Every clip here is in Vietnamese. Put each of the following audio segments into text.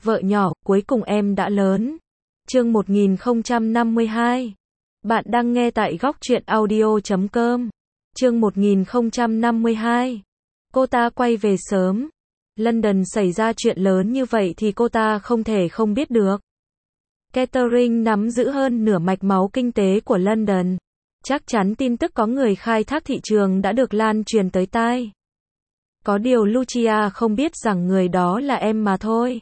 Vợ nhỏ, cuối cùng em đã lớn. Chương 1052. Bạn đang nghe tại góc truyện audio.com. Chương 1052. Cô ta quay về sớm. London xảy ra chuyện lớn như vậy thì cô ta không thể không biết được. Catherine nắm giữ hơn nửa mạch máu kinh tế của London. Chắc chắn tin tức có người khai thác thị trường đã được lan truyền tới tai. Có điều Lucia không biết rằng người đó là em mà thôi.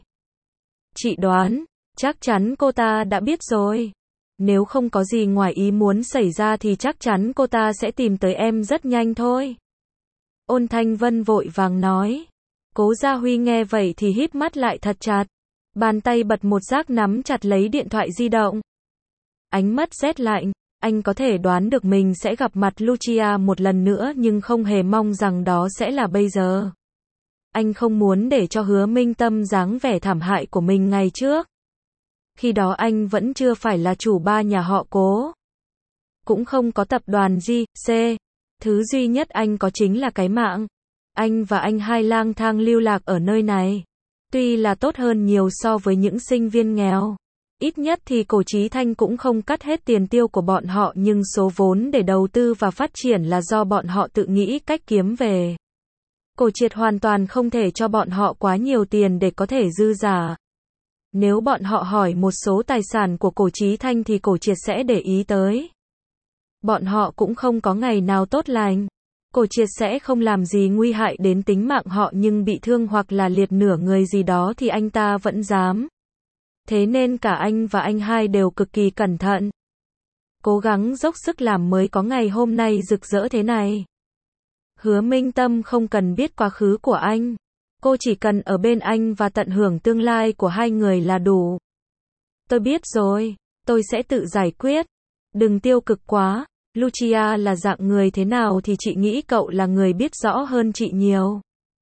Chị đoán, chắc chắn cô ta đã biết rồi. Nếu không có gì ngoài ý muốn xảy ra thì chắc chắn cô ta sẽ tìm tới em rất nhanh thôi. Ôn Thanh Vân vội vàng nói. Cố Gia Huy nghe vậy thì híp mắt lại thật chặt. Bàn tay bật một giác nắm chặt lấy điện thoại di động. Ánh mắt rét lạnh, anh có thể đoán được mình sẽ gặp mặt Lucia một lần nữa nhưng không hề mong rằng đó sẽ là bây giờ. Anh không muốn để cho Hứa Minh Tâm dáng vẻ thảm hại của mình ngày trước. Khi đó anh vẫn chưa phải là chủ ba nhà họ Cố. Cũng không có tập đoàn G.C. Thứ duy nhất anh có chính là cái mạng. Anh và anh hai lang thang lưu lạc ở nơi này. Tuy là tốt hơn nhiều so với những sinh viên nghèo. Ít nhất thì Cổ Chí Thanh cũng không cắt hết tiền tiêu của bọn họ nhưng số vốn để đầu tư và phát triển là do bọn họ tự nghĩ cách kiếm về. Cổ Triệt hoàn toàn không thể cho bọn họ quá nhiều tiền để có thể dư giả. Nếu bọn họ hỏi một số tài sản của Cổ Chí Thanh thì Cổ Triệt sẽ để ý tới. Bọn họ cũng không có ngày nào tốt lành. Cổ Triệt sẽ không làm gì nguy hại đến tính mạng họ nhưng bị thương hoặc là liệt nửa người gì đó thì anh ta vẫn dám. Thế nên cả anh và anh hai đều cực kỳ cẩn thận. Cố gắng dốc sức làm mới có ngày hôm nay rực rỡ thế này. Hứa Minh Tâm không cần biết quá khứ của anh. Cô chỉ cần ở bên anh và tận hưởng tương lai của hai người là đủ. Tôi biết rồi, tôi sẽ tự giải quyết. Đừng tiêu cực quá. Lucia là dạng người thế nào thì chị nghĩ cậu là người biết rõ hơn chị nhiều.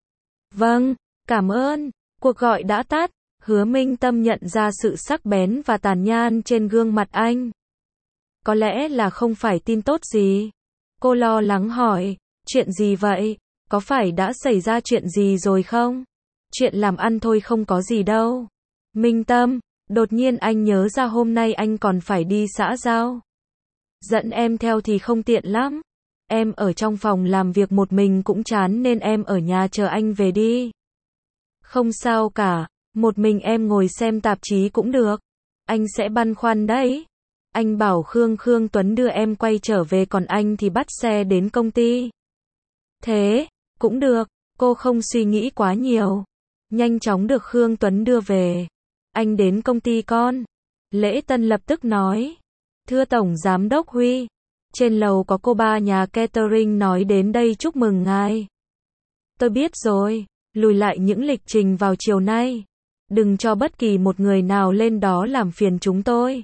Vâng, cảm ơn. Cuộc gọi đã tắt. Hứa Minh Tâm nhận ra sự sắc bén và tàn nhang trên gương mặt anh. Có lẽ là không phải tin tốt gì. Cô lo lắng hỏi, chuyện gì vậy? Có phải đã xảy ra chuyện gì rồi không? Chuyện làm ăn thôi không có gì đâu. Minh Tâm, đột nhiên anh nhớ ra hôm nay anh còn phải đi xã giao. Dẫn em theo thì không tiện lắm. Em ở trong phòng làm việc một mình cũng chán nên em ở nhà chờ anh về đi. Không sao cả, một mình em ngồi xem tạp chí cũng được. Anh sẽ băn khoăn đấy. Anh bảo Khương Tuấn đưa em quay trở về còn anh thì bắt xe đến công ty. Thế, cũng được, cô không suy nghĩ quá nhiều. Nhanh chóng được Khương Tuấn đưa về. Anh đến công ty con. Lễ Tân lập tức nói. Thưa Tổng Giám đốc Huy. Trên lầu có cô ba nhà catering nói đến đây chúc mừng ngài. Tôi biết rồi, lùi lại những lịch trình vào chiều nay. Đừng cho bất kỳ một người nào lên đó làm phiền chúng tôi.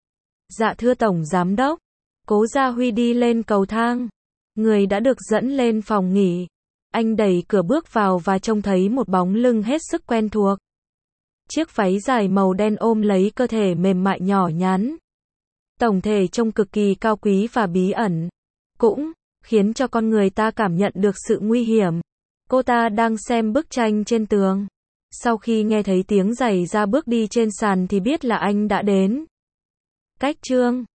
Dạ thưa Tổng Giám đốc. Cố Gia Huy đi lên cầu thang. Người đã được dẫn lên phòng nghỉ. Anh đẩy cửa bước vào và trông thấy một bóng lưng hết sức quen thuộc. Chiếc váy dài màu đen ôm lấy cơ thể mềm mại nhỏ nhắn. Tổng thể trông cực kỳ cao quý và bí ẩn. Cũng khiến cho con người ta cảm nhận được sự nguy hiểm. Cô ta đang xem bức tranh trên tường. Sau khi nghe thấy tiếng giày ra bước đi trên sàn thì biết là anh đã đến. Cách chương